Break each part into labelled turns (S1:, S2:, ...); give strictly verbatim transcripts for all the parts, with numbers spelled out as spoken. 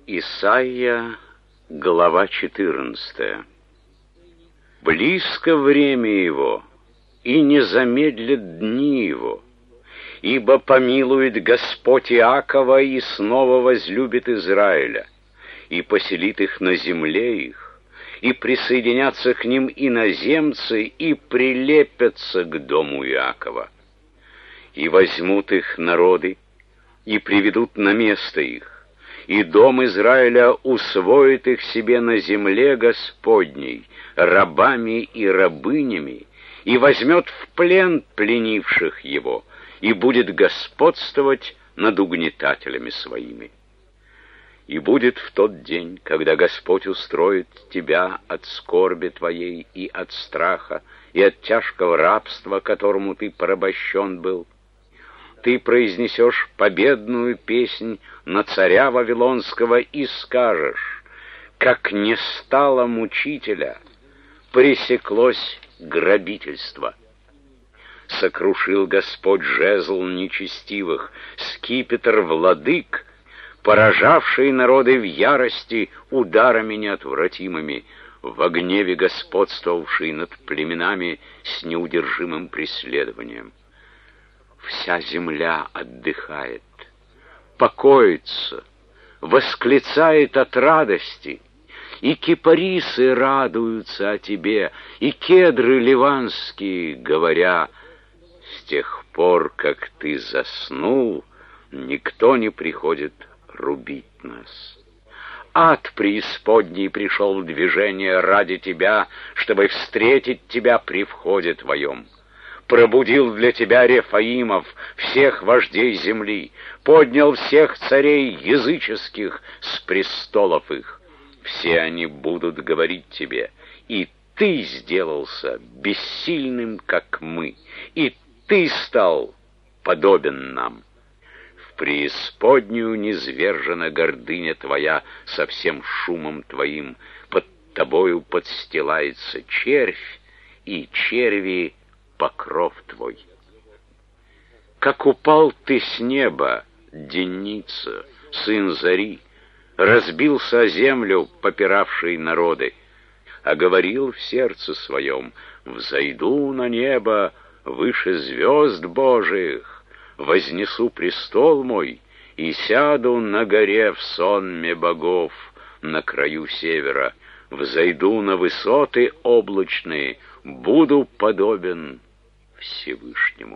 S1: Исайя, глава четырнадцатая. Близко время его, и не замедлят дни его, ибо помилует Господь Иакова и снова возлюбит Израиля, и поселит их на земле их, и присоединятся к ним иноземцы, и прилепятся к дому Иакова. И возьмут их народы, и приведут на место их, и дом Израиля усвоит их себе на земле Господней, рабами и рабынями, и возьмет в плен пленивших его, и будет господствовать над угнетателями своими. И будет в тот день, когда Господь устроит тебя от скорби твоей и от страха, и от тяжкого рабства, которому ты порабощен был, ты произнесешь победную песнь на царя Вавилонского и скажешь: как не стало мучителя, пресеклось грабительство. Сокрушил Господь жезл нечестивых, скипетр владык, поражавший народы в ярости ударами неотвратимыми, во гневе господствовавший над племенами с неудержимым преследованием. Вся земля отдыхает, покоится, восклицает от радости, и кипарисы радуются о тебе, и кедры ливанские, говоря: с тех пор, как ты заснул, никто не приходит рубить нас. Ад преисподней пришел в движение ради тебя, чтобы встретить тебя при входе твоем. Пробудил для тебя Рефаимов, всех вождей земли, поднял всех царей языческих с престолов их. Все они будут говорить тебе: и ты сделался бессильным, как мы, и ты стал подобен нам. В преисподнюю низвержена гордыня твоя со всем шумом твоим, под тобою подстилается червь, и черви покров твой. Как упал ты с неба, Деница, сын зари, разбился о землю, попиравший народы, а говорил в сердце своем: взойду на небо выше звезд Божиих, вознесу престол мой и сяду на горе в сонме богов на краю севера, взойду на высоты облачные, буду подобен Всевышнему.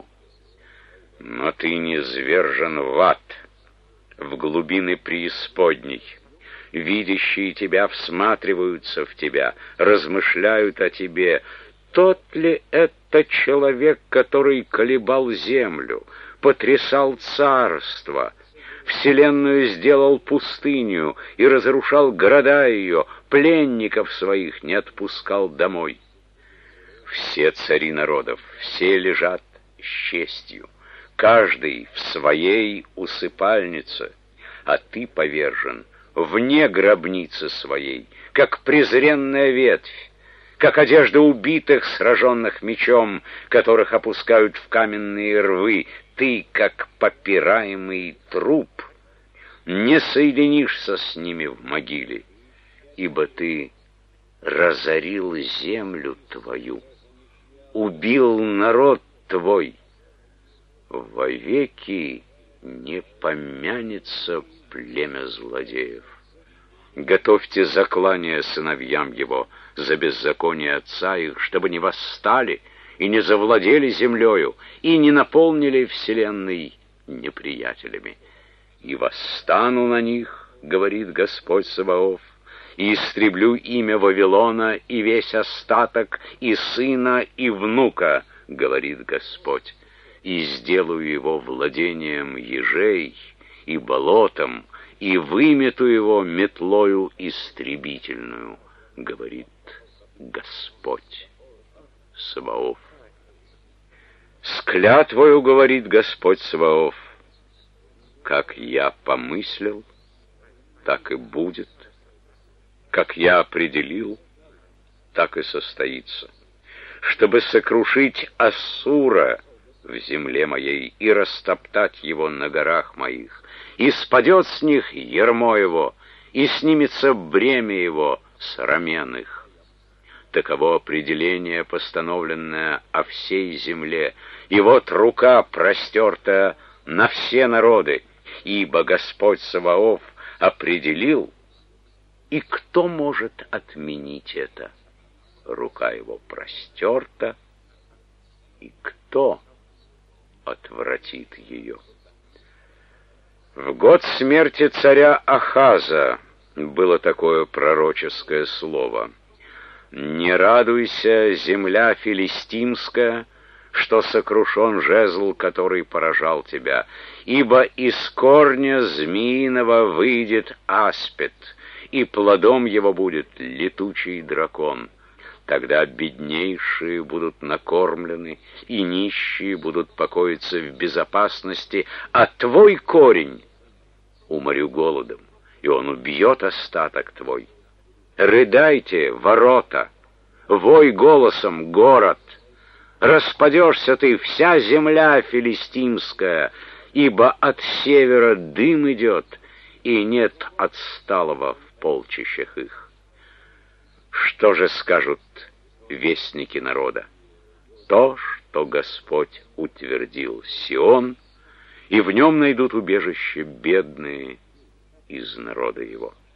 S1: Но ты низвержен в ад, в глубины преисподней. Видящие тебя всматриваются в тебя, размышляют о тебе. Тот ли это человек, который колебал землю, потрясал царство, вселенную сделал пустыню и разрушал города ее, пленников своих не отпускал домой? Все цари народов, все лежат с честью, каждый в своей усыпальнице, а ты повержен вне гробницы своей, как презренная ветвь, как одежда убитых, сраженных мечом, которых опускают в каменные рвы. Ты, как попираемый труп, не соединишься с ними в могиле, ибо ты разорил землю твою, убил народ твой. Вовеки не помянется племя злодеев. Готовьте заклание сыновьям его за беззаконие отца их, чтобы не восстали и не завладели землею, и не наполнили вселенной неприятелями. И восстану на них, говорит Господь Саваоф, и истреблю имя Вавилона и весь остаток, и сына, и внука, говорит Господь, и сделаю его владением ежей и болотом, и вымету его метлою истребительную, говорит Господь Саваоф. С клятвою, говорит Господь Саваоф, как я помыслил, так и будет, как я определил, так и состоится, чтобы сокрушить Ассура в земле моей и растоптать его на горах моих, и спадет с них ярмо его, и снимется бремя его с рамен их. Таково определение, постановленное о всей земле, и вот рука простертая на все народы, ибо Господь Саваоф определил, и кто может отменить это? Рука его простерта, и кто отвратит ее? В год смерти царя Ахаза было такое пророческое слово: «Не радуйся, земля филистимская, что сокрушен жезл, который поражал тебя, ибо из корня змеиного выйдет аспид, и плодом его будет летучий дракон. Тогда беднейшие будут накормлены, и нищие будут покоиться в безопасности, а твой корень уморю голодом, и он убьет остаток твой. Рыдайте, ворота, вой голосом, город, распадешься ты, вся земля филистимская, ибо от севера дым идет, и нет отсталого в полчищах их». Что же скажут вестники народа? То, что Господь утвердил Сион, и в нем найдут убежище бедные из народа его.